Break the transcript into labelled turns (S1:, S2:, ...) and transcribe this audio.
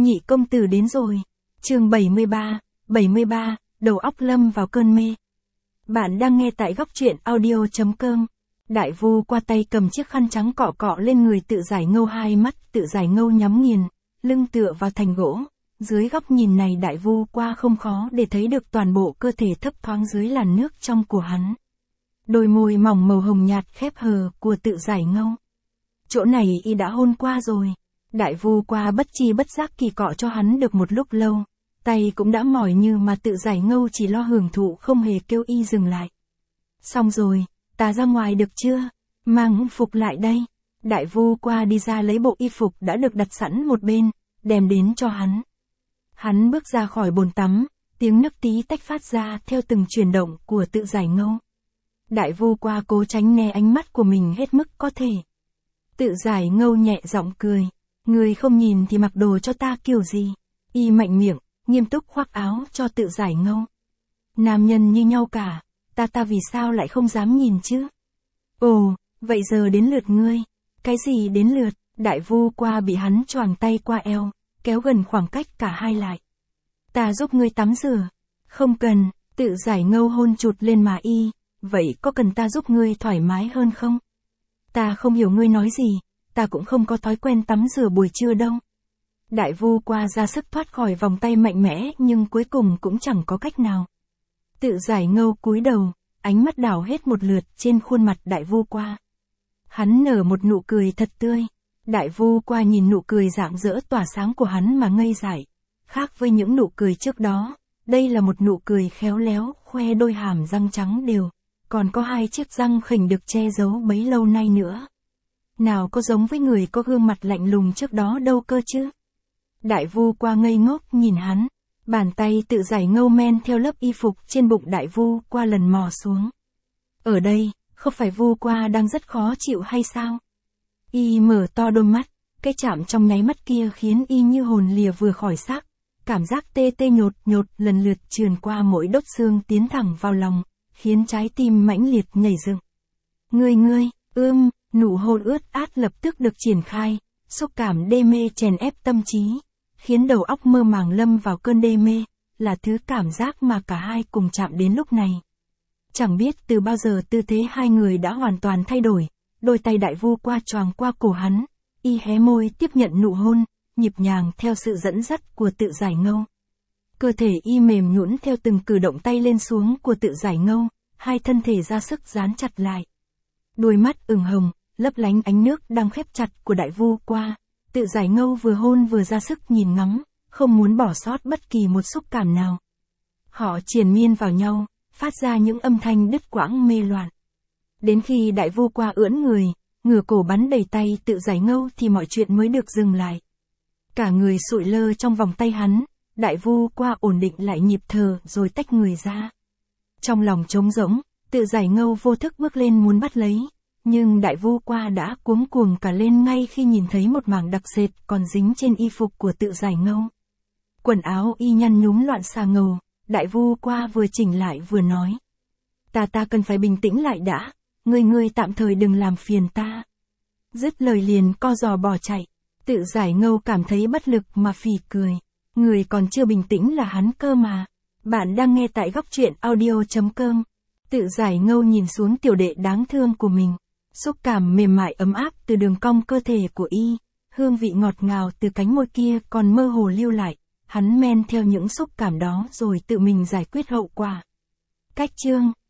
S1: Nhị công tử đến rồi. Chương 73, đầu óc lâm vào cơn mê. Bạn đang nghe tại góc truyện audio.com. Đại Vu qua tay cầm chiếc khăn trắng cọ cọ lên người Tự Giải Ngâu, hai mắt Tự Giải Ngâu nhắm nghiền, lưng tựa vào thành gỗ. Dưới góc nhìn này Đại Vu qua không khó để thấy được toàn bộ cơ thể thấp thoáng dưới làn nước trong của hắn. Đôi môi mỏng màu hồng nhạt khép hờ của Tự Giải Ngâu. Chỗ này y đã hôn qua rồi. Đại Vu qua bất chi bất giác kỳ cọ cho hắn được một lúc lâu. Tay cũng đã mỏi như mà Tự Giải Ngâu chỉ lo hưởng thụ không hề kêu y dừng lại. Xong rồi, ta ra ngoài được chưa? Mang phục lại đây. Đại Vu qua đi ra lấy bộ y phục đã được đặt sẵn một bên, đem đến cho hắn. Hắn bước ra khỏi bồn tắm, tiếng nấc tí tách phát ra theo từng chuyển động của Tự Giải Ngâu. Đại Vu qua cố tránh né ánh mắt của mình hết mức có thể. Tự Giải Ngâu nhẹ giọng cười. Người không nhìn thì mặc đồ cho ta kiểu gì? Y mạnh miệng, nghiêm túc khoác áo cho Tự Giải Ngâu. Nam nhân như nhau cả, ta vì sao lại không dám nhìn chứ? Ồ, vậy giờ đến lượt ngươi. Cái gì đến lượt? Đại Vu qua bị hắn choàng tay qua eo, kéo gần khoảng cách cả hai lại. Ta giúp ngươi tắm rửa. Không cần. Tự Giải Ngâu hôn chụt lên má y. Vậy có cần ta giúp ngươi thoải mái hơn không? Ta không hiểu ngươi nói gì, ta cũng không có thói quen tắm rửa buổi trưa đâu. Đại Vu qua ra sức thoát khỏi vòng tay mạnh mẽ nhưng cuối cùng cũng chẳng có cách nào. Tự Giải Ngâu cúi đầu, ánh mắt đảo hết một lượt trên khuôn mặt Đại Vu qua. Hắn nở một nụ cười thật tươi. Đại Vu qua nhìn nụ cười rạng rỡ tỏa sáng của hắn mà ngây dại. Khác với những nụ cười trước đó, đây là một nụ cười khéo léo, khoe đôi hàm răng trắng đều, còn có hai chiếc răng khỉnh được che giấu bấy lâu nay nữa. Nào có giống với người có gương mặt lạnh lùng trước đó đâu cơ chứ. Đại Vu qua ngây ngốc nhìn hắn. Bàn tay Tự Giải Ngâu men theo lớp y phục trên bụng Đại Vu qua lần mò xuống. Ở đây, không phải Vu qua đang rất khó chịu hay sao? Y mở to đôi mắt, cái chạm trong nháy mắt kia khiến y như hồn lìa vừa khỏi xác. Cảm giác tê tê nhột nhột lần lượt trườn qua mỗi đốt xương tiến thẳng vào lòng, khiến trái tim mãnh liệt nhảy dựng. Ngươi, nụ hôn ướt át lập tức được triển khai, xúc cảm đê mê chèn ép tâm trí, khiến đầu óc mơ màng lâm vào cơn đê mê, là thứ cảm giác mà cả hai cùng chạm đến lúc này. Chẳng biết từ bao giờ tư thế hai người đã hoàn toàn thay đổi, đôi tay Đại Vu qua choàng qua cổ hắn, y hé môi tiếp nhận nụ hôn, nhịp nhàng theo sự dẫn dắt của Tự Giải Ngâu. Cơ thể y mềm nhũn theo từng cử động tay lên xuống của Tự Giải Ngâu, hai thân thể ra sức dán chặt lại. Đôi mắt ửng hồng, lấp lánh ánh nước đang khép chặt của Đại Vu qua, Tự Giải Ngâu vừa hôn vừa ra sức nhìn ngắm, không muốn bỏ sót bất kỳ một xúc cảm nào. Họ triền miên vào nhau, phát ra những âm thanh đứt quãng mê loạn. Đến khi Đại Vu qua ưỡn người, ngửa cổ bắn đầy tay Tự Giải Ngâu thì mọi chuyện mới được dừng lại. Cả người sụi lơ trong vòng tay hắn, Đại Vu qua ổn định lại nhịp thở rồi tách người ra. Trong lòng trống rỗng, Tự Giải Ngâu vô thức bước lên muốn bắt lấy. Nhưng Đại Vu qua đã cuống cuồng cả lên ngay khi nhìn thấy một mảng đặc sệt còn dính trên y phục của Tự Giải Ngâu. Quần áo y nhăn nhúm loạn xà ngầu, Đại Vu qua vừa chỉnh lại vừa nói. Ta cần phải bình tĩnh lại đã, ngươi tạm thời đừng làm phiền ta. Dứt lời liền co giò bỏ chạy. Tự Giải Ngâu cảm thấy bất lực mà phì cười. Người còn chưa bình tĩnh là hắn cơ mà. Bạn đang nghe tại góc truyện audio.com. Tự Giải Ngâu nhìn xuống tiểu đệ đáng thương của mình. Xúc cảm mềm mại ấm áp từ đường cong cơ thể của y, hương vị ngọt ngào từ cánh môi kia còn mơ hồ lưu lại, hắn men theo những xúc cảm đó rồi tự mình giải quyết hậu quả. Cách chương